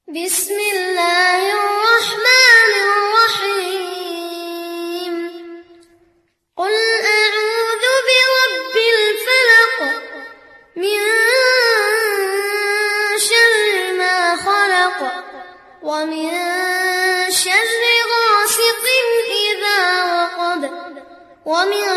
بسم الله الرحمن الرحيم قل أعوذ برب الفلق من شر ما خلق ومن شر غاسق إذا وقب ومن